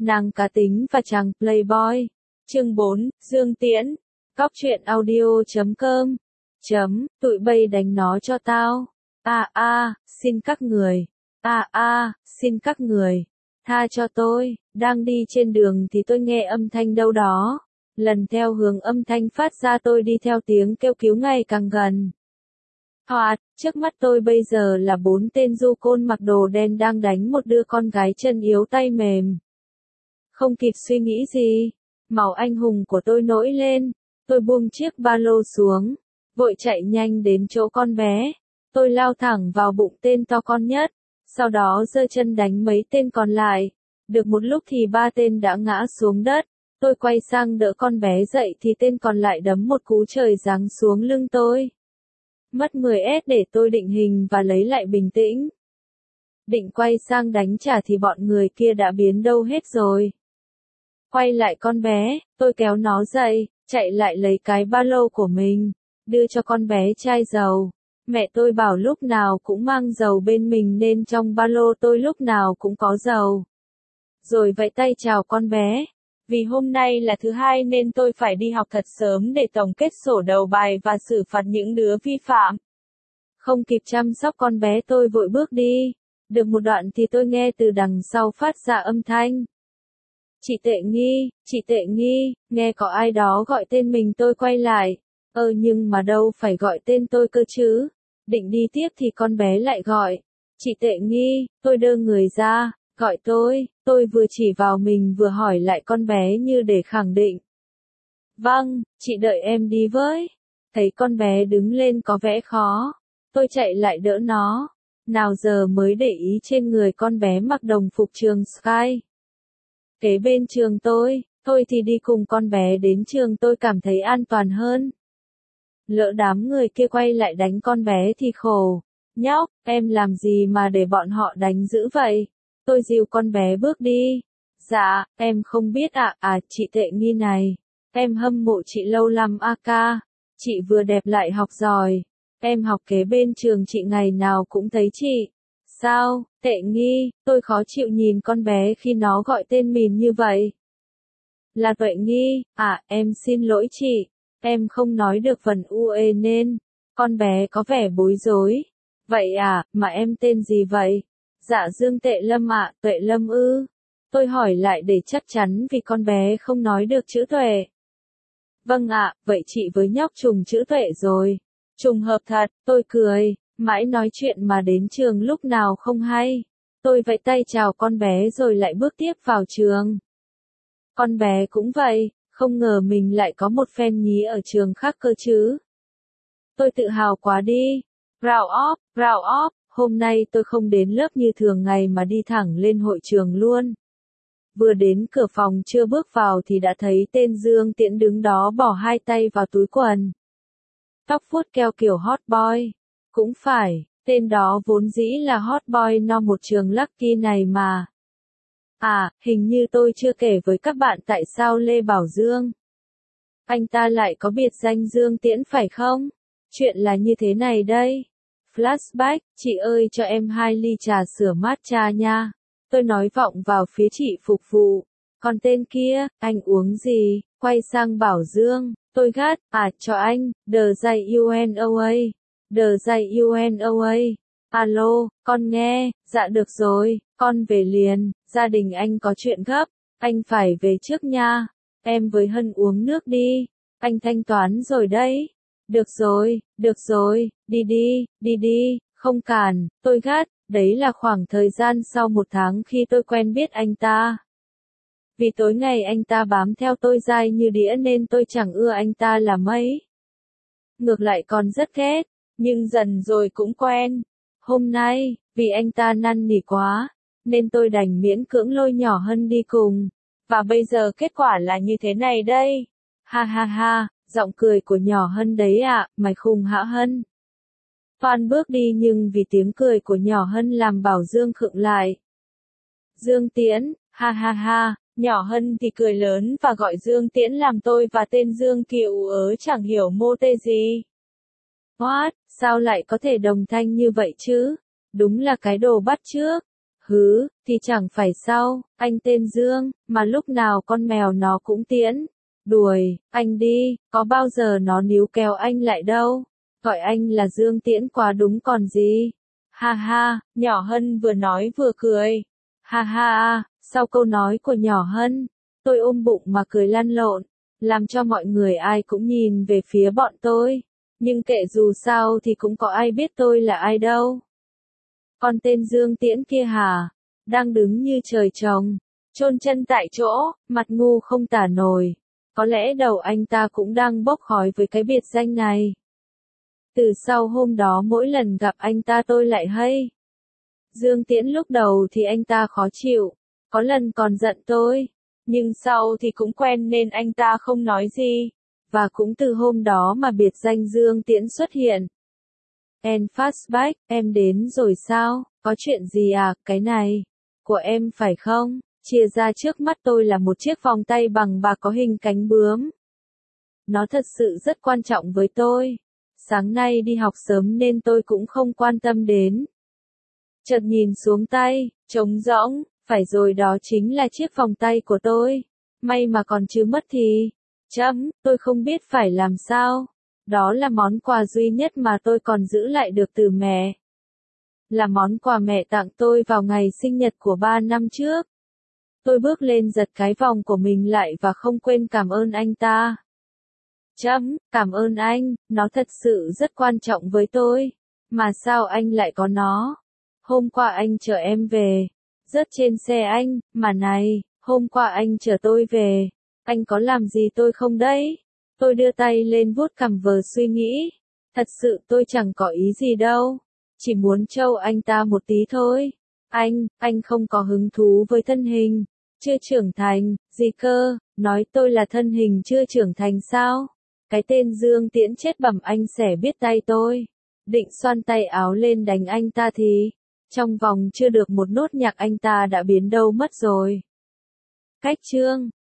Nàng cá tính và chàng playboy. Chương 4, Dương Tiễn. Cóc truyện audio.com. Tụi bay đánh nó cho tao. Xin các người. Xin các người. Tha cho tôi. Đang đi trên đường thì tôi nghe âm thanh đâu đó. Lần theo hướng âm thanh phát ra tôi đi theo tiếng kêu cứu ngày càng gần. Trước mắt tôi bây giờ là 4 tên du côn mặc đồ đen đang đánh một đứa con gái chân yếu tay mềm. Không kịp suy nghĩ gì, máu anh hùng của tôi nổi lên, tôi buông chiếc ba lô xuống, vội chạy nhanh đến chỗ con bé. Tôi lao thẳng vào bụng tên to con nhất, sau đó giơ chân đánh mấy tên còn lại. Được một lúc thì 3 tên đã ngã xuống đất, tôi quay sang đỡ con bé dậy thì tên còn lại đấm một cú trời giáng xuống lưng tôi. Mất 10s để tôi định hình và lấy lại bình tĩnh. Định quay sang đánh trả thì bọn người kia đã biến đâu hết rồi. Quay lại con bé, tôi kéo nó dậy, chạy lại lấy cái ba lô của mình, đưa cho con bé chai dầu. Mẹ tôi bảo lúc nào cũng mang dầu bên mình nên trong ba lô tôi lúc nào cũng có dầu. Rồi vẫy tay chào con bé. Vì hôm nay là thứ hai nên tôi phải đi học thật sớm để tổng kết sổ đầu bài và xử phạt những đứa vi phạm. Không kịp chăm sóc con bé tôi vội bước đi. Được một đoạn thì tôi nghe từ đằng sau phát ra âm thanh. Chị Tệ Nghi, nghe có ai đó gọi tên mình. Tôi quay lại. Nhưng mà đâu phải gọi tên tôi cơ chứ. Định đi tiếp thì con bé lại gọi. Chị Tệ Nghi, tôi đơ người ra, gọi tôi vừa chỉ vào mình vừa hỏi lại con bé như để khẳng định. Vâng, chị đợi em đi với. Thấy con bé đứng lên có vẻ khó. Tôi chạy lại đỡ nó. Nào giờ mới để ý trên người con bé mặc đồng phục trường Sky. Kế bên trường tôi thì đi cùng con bé đến trường tôi cảm thấy an toàn hơn. Lỡ đám người kia quay lại đánh con bé thì khổ. Nhóc, em làm gì mà để bọn họ đánh dữ vậy? Tôi dìu con bé bước đi. Dạ, em không biết chị Tệ Nghi này. Em hâm mộ chị lâu lắm ca. Chị vừa đẹp lại học giỏi. Em học kế bên trường chị ngày nào cũng thấy chị. Sao, Tệ Nghi, tôi khó chịu nhìn con bé khi nó gọi tên mình như vậy. Là Tuệ Nghi, em xin lỗi chị. Em không nói được phần UE nên. Con bé có vẻ bối rối. Vậy mà em tên gì vậy? Dạ Dương Tệ Lâm Tuệ Lâm ư? Tôi hỏi lại để chắc chắn vì con bé không nói được chữ Tuệ. Vâng vậy chị với nhóc trùng chữ Tuệ rồi. Trùng hợp thật, tôi cười, mãi nói chuyện mà đến trường lúc nào không hay. Tôi vẫy tay chào con bé rồi lại bước tiếp vào trường. Con bé cũng vậy, không ngờ mình lại có một fan nhí ở trường khác cơ chứ. Tôi tự hào quá đi. Proud of, hôm nay tôi không đến lớp như thường ngày mà đi thẳng lên hội trường luôn. Vừa đến cửa phòng chưa bước vào thì đã thấy tên Dương Tiễn đứng đó bỏ 2 tay vào túi quần. Tóc vuốt keo kiểu hot boy. Cũng phải, tên đó vốn dĩ là hot boy no một trường Lucky này mà. Hình như tôi chưa kể với các bạn tại sao Lê Bảo Dương. Anh ta lại có biệt danh Dương Tiễn phải không? Chuyện là như thế này đây. Flashback, chị ơi cho em 2 ly trà sữa matcha nha. Tôi nói vọng vào phía chị phục vụ. Còn tên kia, anh uống gì? Quay sang Bảo Dương, tôi gắt, cho anh, UNOA. Alo, con nghe, dạ được rồi, con về liền, gia đình anh có chuyện gấp, anh phải về trước nha. Em với Hân uống nước đi, anh thanh toán rồi đấy. Được rồi, đi, không cản, tôi gắt, đấy là khoảng thời gian sau 1 tháng khi tôi quen biết anh ta. Vì tối ngày anh ta bám theo tôi dai như đĩa nên tôi chẳng ưa anh ta là mấy. Ngược lại còn rất ghét, nhưng dần rồi cũng quen. Hôm nay, vì anh ta năn nỉ quá, nên tôi đành miễn cưỡng lôi nhỏ Hân đi cùng. Và bây giờ kết quả là như thế này đây. Ha, giọng cười của nhỏ Hân đấy mày khùng hả Hân? Toan bước đi nhưng vì tiếng cười của nhỏ Hân làm Bảo Dương khựng lại. Dương Tiễn, ha, nhỏ Hân thì cười lớn và gọi Dương Tiễn làm tôi và tên Dương Kiều chẳng hiểu mô tê gì. What, sao lại có thể đồng thanh như vậy chứ? Đúng là cái đồ bắt chước. Hứ, thì chẳng phải sao, anh tên Dương, mà lúc nào con mèo nó cũng tiễn. Đuổi, anh đi, có bao giờ nó níu kéo anh lại đâu. Gọi anh là Dương Tiễn quá đúng còn gì. Ha ha, nhỏ Hân vừa nói vừa cười. Ha ha, sau câu nói của nhỏ Hân, tôi ôm bụng mà cười lăn lộn, làm cho mọi người ai cũng nhìn về phía bọn tôi. Nhưng kệ dù sao thì cũng có ai biết tôi là ai đâu. Còn tên Dương Tiễn kia hả? Đang đứng như trời trồng, chôn chân tại chỗ, mặt ngu không tả nổi. Có lẽ đầu anh ta cũng đang bốc khói với cái biệt danh này. Từ sau hôm đó mỗi lần gặp anh ta tôi lại hay. Dương Tiễn lúc đầu thì anh ta khó chịu, có lần còn giận tôi, nhưng sau thì cũng quen nên anh ta không nói gì. Và cũng từ hôm đó mà biệt danh Dương Tiễn xuất hiện. En Fastback, em đến rồi sao? Có chuyện gì à, cái này? Của em phải không? Chia ra trước mắt tôi là một chiếc vòng tay bằng bạc có hình cánh bướm. Nó thật sự rất quan trọng với tôi. Sáng nay đi học sớm nên tôi cũng không quan tâm đến. Chợt nhìn xuống tay, trống rỗng, phải rồi đó chính là chiếc vòng tay của tôi. May mà còn chưa mất thì. Tôi không biết phải làm sao. Đó là món quà duy nhất mà tôi còn giữ lại được từ mẹ. Là món quà mẹ tặng tôi vào ngày sinh nhật của 3 năm trước. Tôi bước lên giật cái vòng của mình lại và không quên cảm ơn anh ta. Cảm ơn anh, nó thật sự rất quan trọng với tôi. Mà sao anh lại có nó? Hôm qua anh chở em về. Rớt trên xe anh, mà này, hôm qua anh chở tôi về. Anh có làm gì tôi không đấy? Tôi đưa tay lên vuốt cằm vờ suy nghĩ. Thật sự tôi chẳng có ý gì đâu. Chỉ muốn trêu anh ta một tí thôi. Anh không có hứng thú với thân hình. Chưa trưởng thành, gì cơ, nói tôi là thân hình chưa trưởng thành sao? Cái tên Dương Tiễn chết bẩm anh sẽ biết tay tôi. Định xoăn tay áo lên đánh anh ta thì, trong vòng chưa được một nốt nhạc anh ta đã biến đâu mất rồi. Cách chương